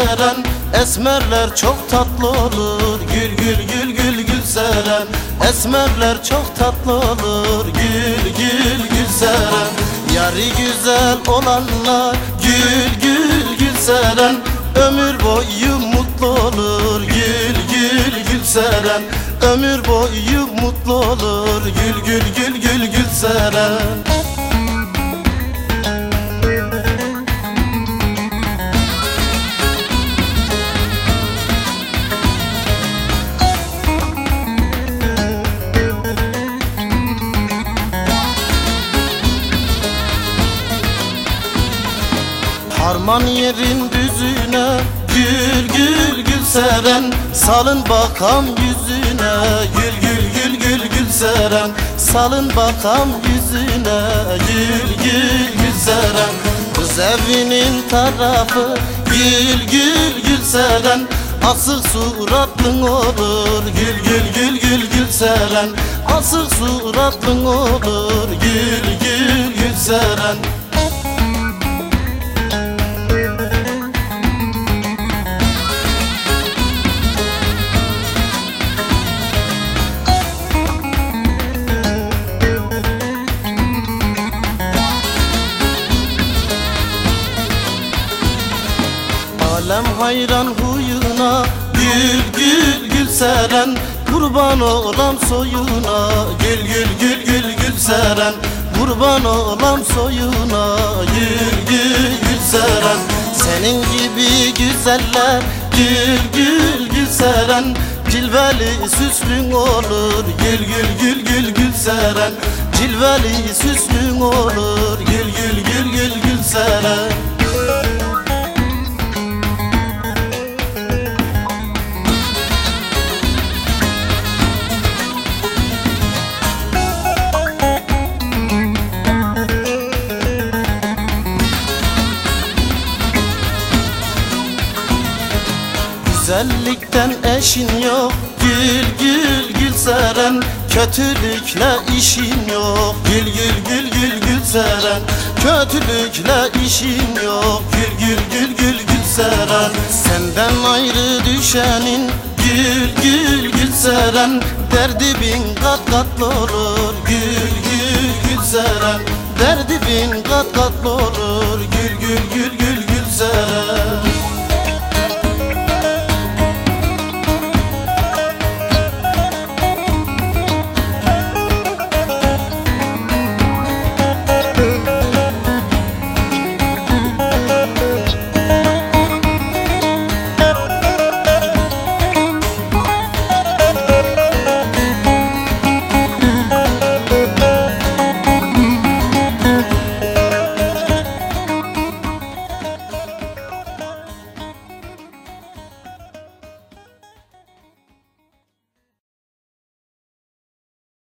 seren, esmerler çok tatlı olur. Gül gül gül gül gül seren, esmerler çok tatlı olur. Gül gül gül seren, yarı güzel olanlar gül gül gül seren, ömür boyu mutlu olur. Gül gül gül seren, ömür boyu mutlu olur. Gül gül gül gül gül seren. Harman yerin düzüne gül gül gül seren, salın bakam yüzüne. Gül gül gül gül gül seren, salın bakam yüzüne. Gül gül gül seren, kız evinin tarafı gül gül gül seren, asık suratlın olur. Gül gül gül gül gül seren, asık suratlın olur. Gül gül gül seren. Alem hayran huyuna gül gül gül seren, kurban olam soyuna. Gül gül gül gül gül seren, kurban olam soyuna. Gül gül gül seren, senin gibi güzeller gül gül gül seren, cilveli süslün olur. Gül gül gül gül gül seren, cilveli süslün olur. Gül gül gül gül gül seren. Güzellikten eşin yok gül gül gül seren, kötülükle işin yok. Gül gül gül gül gül seren, kötülükle işin yok. Gül gül gül gül gül seren, senden ayrı düşenin gül gül gül seren, derdi bin kat katlı olur. Gül gül gül seren, derdi bin kat katlı olur. Gül gül gül gül gül seren.